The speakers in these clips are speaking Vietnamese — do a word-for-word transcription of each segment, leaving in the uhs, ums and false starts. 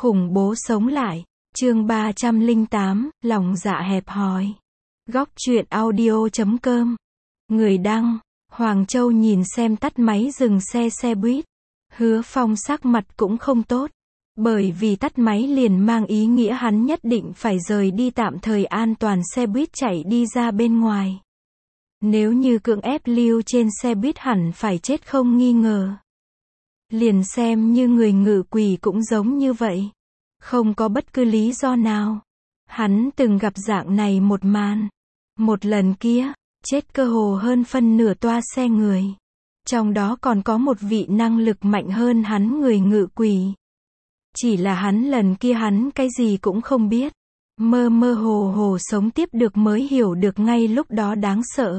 Khủng bố sống lại. Chương ba trăm lẻ tám, lòng dạ hẹp hòi. Góc truyện audio chấm com. Người đăng, Hoàng Châu nhìn xem tắt máy dừng xe xe buýt. Hứa Phong sắc mặt cũng không tốt. Bởi vì tắt máy liền mang ý nghĩa hắn nhất định phải rời đi tạm thời an toàn xe buýt chạy đi ra bên ngoài. Nếu như cưỡng ép lưu trên xe buýt hẳn phải chết không nghi ngờ. Liền xem như người ngự quỷ cũng giống như vậy. Không có bất cứ lý do nào. Hắn từng gặp dạng này một màn. Một lần kia, chết cơ hồ hơn phân nửa toa xe người. Trong đó còn có một vị năng lực mạnh hơn hắn người ngự quỷ. Chỉ là hắn lần kia hắn cái gì cũng không biết. Mơ mơ hồ hồ sống tiếp được mới hiểu được ngay lúc đó đáng sợ.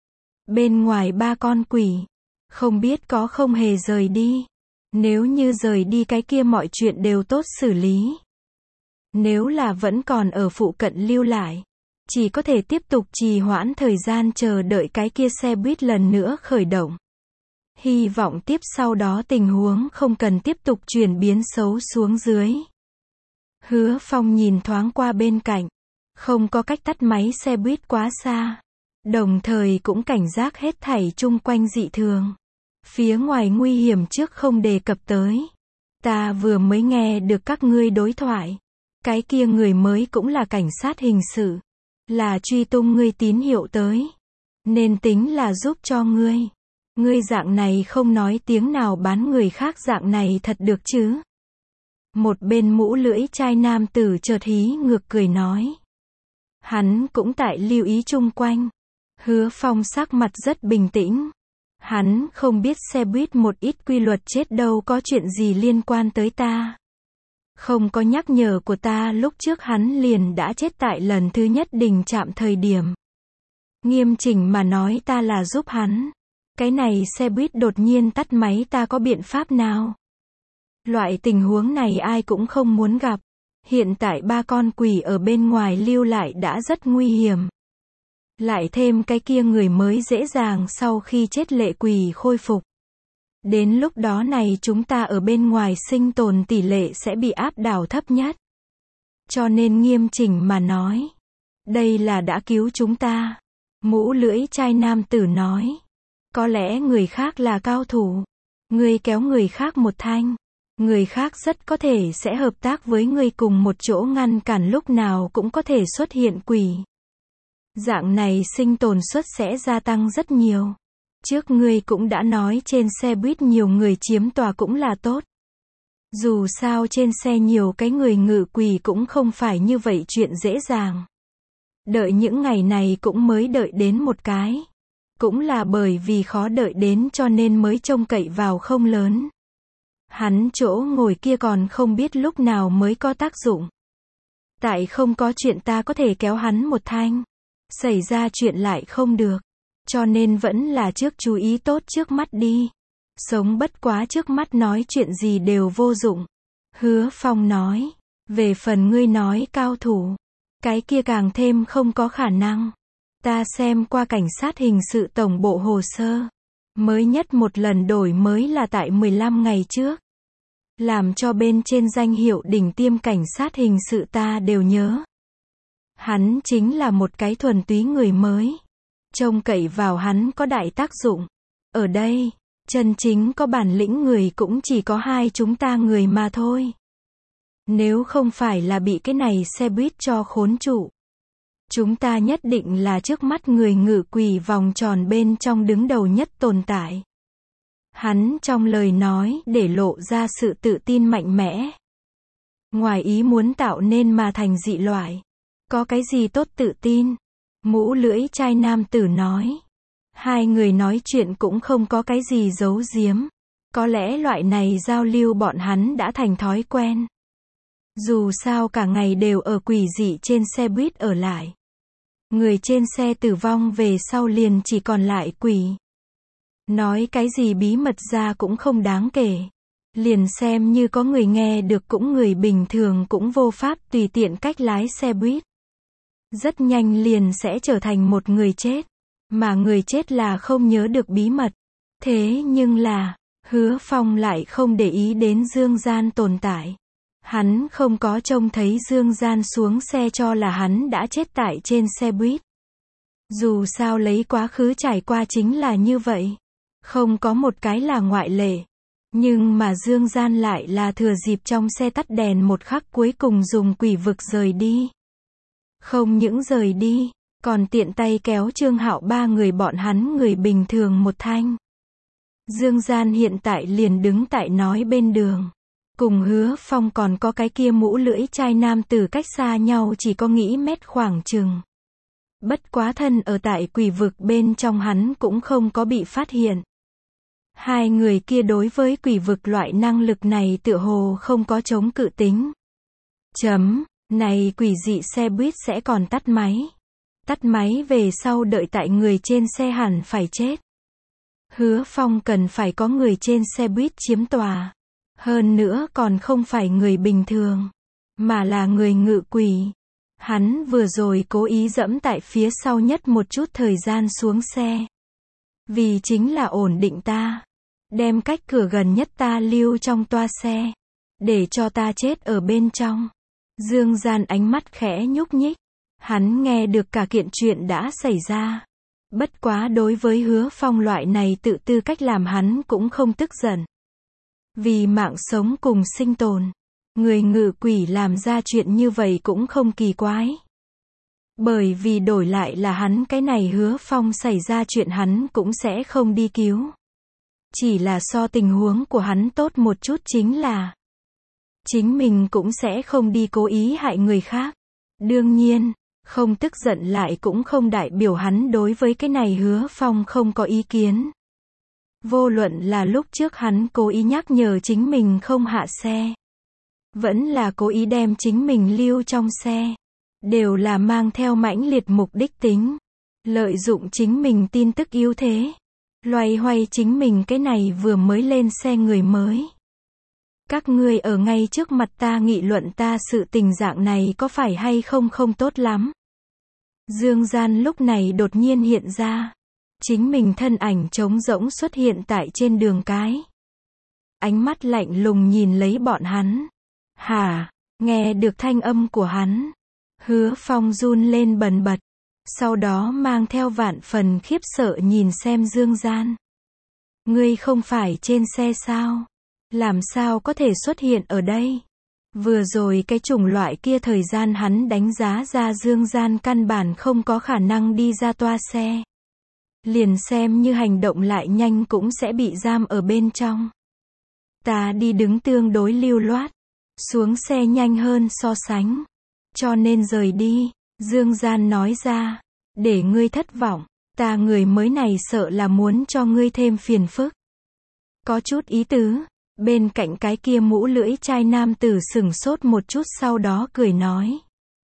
Bên ngoài ba con quỷ. Không biết có không hề rời đi. Nếu như rời đi cái kia mọi chuyện đều tốt xử lý. Nếu là vẫn còn ở phụ cận lưu lại. Chỉ có thể tiếp tục trì hoãn thời gian chờ đợi cái kia xe buýt lần nữa khởi động. Hy vọng tiếp sau đó tình huống không cần tiếp tục chuyển biến xấu xuống dưới. Hứa Phong nhìn thoáng qua bên cạnh. Không có cách tắt máy xe buýt quá xa. Đồng thời cũng cảnh giác hết thảy chung quanh dị thường. Phía ngoài nguy hiểm trước không đề cập tới. Ta vừa mới nghe được các ngươi đối thoại. Cái kia người mới cũng là cảnh sát hình sự. Là truy tung ngươi tín hiệu tới. Nên tính là giúp cho ngươi. Ngươi dạng này không nói tiếng nào bán người khác dạng này thật được chứ. Một bên mũ lưỡi chai nam tử chợt hí ngược cười nói. Hắn cũng tại lưu ý chung quanh. Hứa Phong sắc mặt rất bình tĩnh. Hắn không biết xe buýt một ít quy luật chết đâu có chuyện gì liên quan tới ta. Không có nhắc nhở của ta lúc trước hắn liền đã chết tại lần thứ nhất đình chạm thời điểm. Nghiêm chỉnh mà nói ta là giúp hắn. Cái này xe buýt đột nhiên tắt máy ta có biện pháp nào? Loại tình huống này ai cũng không muốn gặp. Hiện tại ba con quỷ ở bên ngoài lưu lại đã rất nguy hiểm. Lại thêm cái kia người mới dễ dàng sau khi chết lệ quỷ khôi phục. Đến lúc đó này chúng ta ở bên ngoài sinh tồn tỷ lệ sẽ bị áp đảo thấp nhất. Cho nên nghiêm chỉnh mà nói. Đây là đã cứu chúng ta. Mũ lưỡi chai nam tử nói. Có lẽ người khác là cao thủ. Ngươi kéo người khác một thanh. Người khác rất có thể sẽ hợp tác với ngươi cùng một chỗ ngăn cản lúc nào cũng có thể xuất hiện quỷ. Dạng này sinh tồn suất sẽ gia tăng rất nhiều. Trước ngươi cũng đã nói trên xe buýt nhiều người chiếm tòa cũng là tốt. Dù sao trên xe nhiều cái người ngự quỷ cũng không phải như vậy chuyện dễ dàng. Đợi những ngày này cũng mới đợi đến một cái. Cũng là bởi vì khó đợi đến cho nên mới trông cậy vào không lớn. Hắn chỗ ngồi kia còn không biết lúc nào mới có tác dụng. Tại không có chuyện ta có thể kéo hắn một thanh. Xảy ra chuyện lại không được. Cho nên vẫn là trước chú ý tốt trước mắt đi. Sống bất quá trước mắt nói chuyện gì đều vô dụng. Hứa Phong nói. Về phần ngươi nói cao thủ. Cái kia càng thêm không có khả năng. Ta xem qua cảnh sát hình sự tổng bộ hồ sơ. Mới nhất một lần đổi mới là tại mười lăm ngày trước. Làm cho bên trên danh hiệu đỉnh tiêm cảnh sát hình sự ta đều nhớ. Hắn chính là một cái thuần túy người mới. Trông cậy vào hắn có đại tác dụng. Ở đây, chân chính có bản lĩnh người cũng chỉ có hai chúng ta người mà thôi. Nếu không phải là bị cái này xe buýt cho khốn trụ. Chúng ta nhất định là trước mắt người ngự quỷ vòng tròn bên trong đứng đầu nhất tồn tại. Hắn trong lời nói để lộ ra sự tự tin mạnh mẽ. Ngoài ý muốn tạo nên mà thành dị loại. Có cái gì tốt tự tin? Mũ lưỡi chai nam tử nói. Hai người nói chuyện cũng không có cái gì giấu giếm. Có lẽ loại này giao lưu bọn hắn đã thành thói quen. Dù sao cả ngày đều ở quỷ dị trên xe buýt ở lại. Người trên xe tử vong về sau liền chỉ còn lại quỷ. Nói cái gì bí mật ra cũng không đáng kể. Liền xem như có người nghe được cũng người bình thường cũng vô pháp tùy tiện cách lái xe buýt. Rất nhanh liền sẽ trở thành một người chết. Mà người chết là không nhớ được bí mật. Thế nhưng là, Hứa Phong lại không để ý đến dương gian tồn tại. Hắn không có trông thấy Dương Gian xuống xe cho là hắn đã chết tại trên xe buýt. Dù sao lấy quá khứ trải qua chính là như vậy. Không có một cái là ngoại lệ. Nhưng mà Dương Gian lại là thừa dịp trong xe tắt đèn một khắc cuối cùng dùng quỷ vực rời đi. Không những rời đi, còn tiện tay kéo Trương Hạo ba người bọn hắn người bình thường một thanh. Dương Gian hiện tại liền đứng tại nói bên đường. Cùng Hứa Phong còn có cái kia mũ lưỡi chai nam tử cách xa nhau chỉ có nghĩ mét khoảng chừng. Bất quá thân ở tại quỷ vực bên trong hắn cũng không có bị phát hiện. Hai người kia đối với quỷ vực loại năng lực này tựa hồ không có chống cự tính. Chấm, này quỷ dị xe buýt sẽ còn tắt máy. Tắt máy về sau đợi tại người trên xe hẳn phải chết. Hứa Phong cần phải có người trên xe buýt chiếm tòa. Hơn nữa còn không phải người bình thường, mà là người ngự quỷ. Hắn vừa rồi cố ý dẫm tại phía sau nhất một chút thời gian xuống xe. Vì chính là ổn định ta. Đem cách cửa gần nhất ta lưu trong toa xe. Để cho ta chết ở bên trong. Dương Gian ánh mắt khẽ nhúc nhích. Hắn nghe được cả kiện chuyện đã xảy ra. Bất quá đối với Hứa Phong loại này tự tư cách làm hắn cũng không tức giận. Vì mạng sống cùng sinh tồn. Người ngự quỷ làm ra chuyện như vậy cũng không kỳ quái. Bởi vì đổi lại là hắn cái này Hứa Phong xảy ra chuyện hắn cũng sẽ không đi cứu. Chỉ là so tình huống của hắn tốt một chút chính là chính mình cũng sẽ không đi cố ý hại người khác. Đương nhiên, không tức giận lại cũng không đại biểu hắn đối với cái này Hứa Phong không có ý kiến. Vô luận là lúc trước hắn cố ý nhắc nhở chính mình không hạ xe. Vẫn là cố ý đem chính mình lưu trong xe. Đều là mang theo mãnh liệt mục đích tính. Lợi dụng chính mình tin tức yếu thế. Loay hoay chính mình cái này vừa mới lên xe người mới. Các ngươi ở ngay trước mặt ta nghị luận ta sự tình dạng này có phải hay không không tốt lắm. Dương Gian lúc này đột nhiên hiện ra. Chính mình thân ảnh trống rỗng xuất hiện tại trên đường cái. Ánh mắt lạnh lùng nhìn lấy bọn hắn. Hả, nghe được thanh âm của hắn. Hứa Phong run lên bần bật. Sau đó mang theo vạn phần khiếp sợ nhìn xem Dương Gian. Ngươi không phải trên xe sao? Làm sao có thể xuất hiện ở đây? Vừa rồi cái chủng loại kia thời gian hắn đánh giá ra Dương Gian căn bản không có khả năng đi ra toa xe. Liền xem như hành động lại nhanh cũng sẽ bị giam ở bên trong. Ta đi đứng tương đối lưu loát. Xuống xe nhanh hơn so sánh. Cho nên rời đi. Dương Gian nói ra. Để ngươi thất vọng. Ta người mới này sợ là muốn cho ngươi thêm phiền phức. Có chút ý tứ. Bên cạnh cái kia mũ lưỡi chai nam tử sửng sốt một chút sau đó cười nói.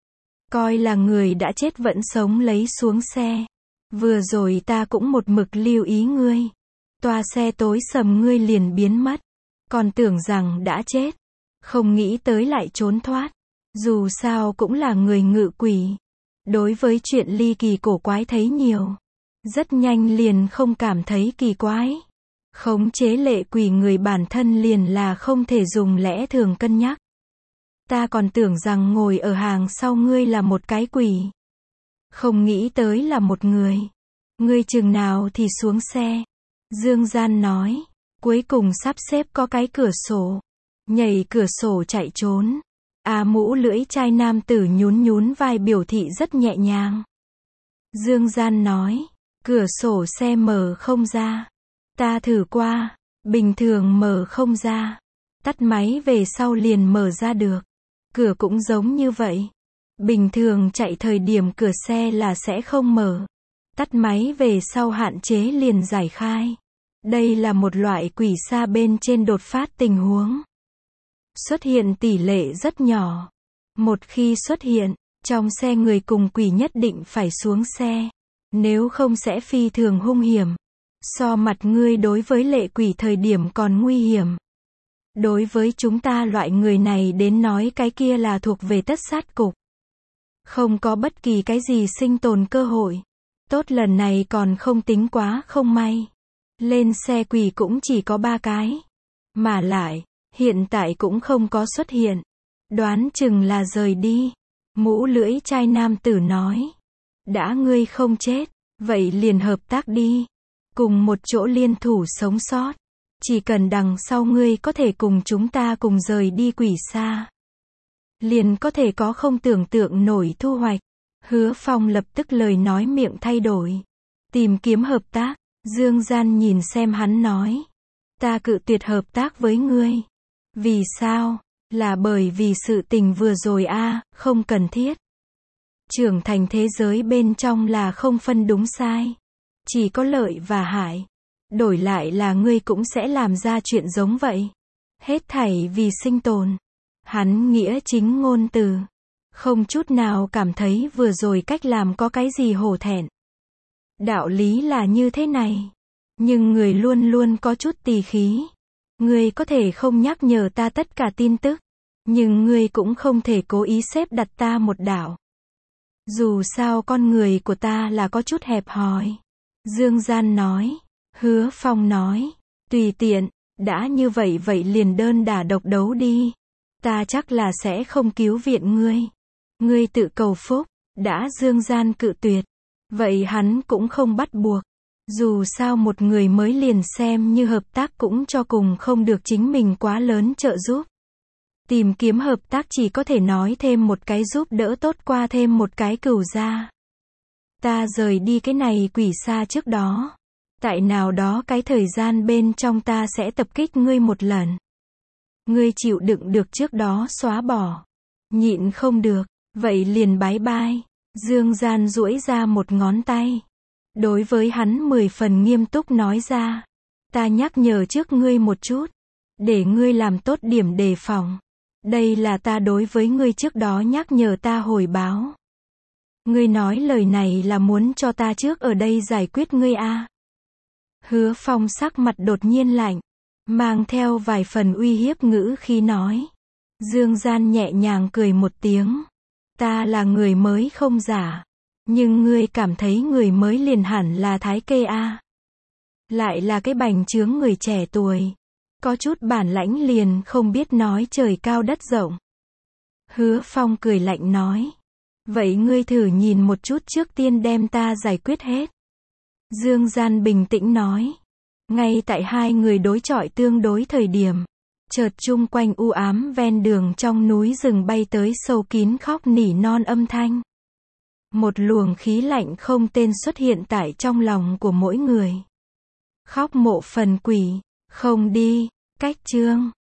Coi là người đã chết vẫn sống lấy xuống xe. Vừa rồi ta cũng một mực lưu ý ngươi. Toa xe tối sầm ngươi liền biến mất. Còn tưởng rằng đã chết. Không nghĩ tới lại trốn thoát. Dù sao cũng là người ngự quỷ. Đối với chuyện ly kỳ cổ quái thấy nhiều. Rất nhanh liền không cảm thấy kỳ quái. Khống chế lệ quỷ người bản thân liền là không thể dùng lẽ thường cân nhắc. Ta còn tưởng rằng ngồi ở hàng sau ngươi là một cái quỷ. Không nghĩ tới là một người. Ngươi chừng nào thì xuống xe. Dương Gian nói. Cuối cùng sắp xếp có cái cửa sổ. Nhảy cửa sổ chạy trốn. À mũ lưỡi chai nam tử nhún nhún vai biểu thị rất nhẹ nhàng. Dương Gian nói. Cửa sổ xe mở không ra. Ta thử qua. Bình thường mở không ra. Tắt máy về sau liền mở ra được. Cửa cũng giống như vậy. Bình thường chạy thời điểm cửa xe là sẽ không mở. Tắt máy về sau hạn chế liền giải khai. Đây là một loại quỷ xa bên trên đột phát tình huống. Xuất hiện tỷ lệ rất nhỏ. Một khi xuất hiện, trong xe người cùng quỷ nhất định phải xuống xe. Nếu không sẽ phi thường hung hiểm. So mặt ngươi đối với lệ quỷ thời điểm còn nguy hiểm. Đối với chúng ta loại người này đến nói cái kia là thuộc về tất sát cục. Không có bất kỳ cái gì sinh tồn cơ hội. Tốt lần này còn không tính quá không may. Lên xe quỷ cũng chỉ có ba cái. Mà lại, hiện tại cũng không có xuất hiện. Đoán chừng là rời đi. Mũ lưỡi chai nam tử nói. Đã ngươi không chết, vậy liền hợp tác đi. Cùng một chỗ liên thủ sống sót. Chỉ cần đằng sau ngươi có thể cùng chúng ta cùng rời đi quỷ xa. Liền có thể có không tưởng tượng nổi thu hoạch. Hứa Phong lập tức lời nói miệng thay đổi. Tìm kiếm hợp tác. Dương Gian nhìn xem hắn nói. Ta cự tuyệt hợp tác với ngươi. Vì sao? Là bởi vì sự tình vừa rồi a, không cần thiết. Trưởng thành thế giới bên trong là không phân đúng sai. Chỉ có lợi và hại. Đổi lại là ngươi cũng sẽ làm ra chuyện giống vậy. Hết thảy vì sinh tồn. Hắn nghĩa chính ngôn từ. Không chút nào cảm thấy vừa rồi cách làm có cái gì hổ thẹn. Đạo lý là như thế này. Nhưng người luôn luôn có chút tỳ khí. Ngươi có thể không nhắc nhở ta tất cả tin tức. Nhưng ngươi cũng không thể cố ý xếp đặt ta một đạo. Dù sao con người của ta là có chút hẹp hòi. Dương Gian nói. Hứa Phong nói. Tùy tiện, đã như vậy vậy liền đơn đả độc đấu đi. Ta chắc là sẽ không cứu viện ngươi. Ngươi tự cầu phúc. Đã Dương Gian cự tuyệt. Vậy hắn cũng không bắt buộc. Dù sao một người mới liền xem như hợp tác cũng cho cùng không được chính mình quá lớn trợ giúp. Tìm kiếm hợp tác chỉ có thể nói thêm một cái giúp đỡ tốt qua thêm một cái cừu gia. Ta rời đi cái này quỷ xa trước đó. Tại nào đó cái thời gian bên trong ta sẽ tập kích ngươi một lần. Ngươi chịu đựng được trước đó xóa bỏ. Nhịn không được, vậy liền bái bai. Dương Gian duỗi ra một ngón tay. Đối với hắn mười phần nghiêm túc nói ra. Ta nhắc nhở trước ngươi một chút. Để ngươi làm tốt điểm đề phòng. Đây là ta đối với ngươi trước đó nhắc nhở ta hồi báo. Ngươi nói lời này là muốn cho ta trước ở đây giải quyết ngươi a? À? Hứa Phong sắc mặt đột nhiên lạnh. Mang theo vài phần uy hiếp ngữ khí nói. Dương Gian nhẹ nhàng cười một tiếng. Ta là người mới không giả. Nhưng ngươi cảm thấy người mới liền hẳn là thái kê a? À? Lại là cái bành trướng người trẻ tuổi. Có chút bản lãnh liền không biết nói trời cao đất rộng. Hứa Phong cười lạnh nói. Vậy ngươi thử nhìn một chút trước tiên đem ta giải quyết hết. Dương Gian bình tĩnh nói. Ngay tại hai người đối chọi tương đối thời điểm. Chợt chung quanh u ám ven đường trong núi rừng bay tới sâu kín khóc nỉ non âm thanh. Một luồng khí lạnh không tên xuất hiện tại trong lòng của mỗi người. Khóc mộ phần quỷ. Không đi. Cách chương.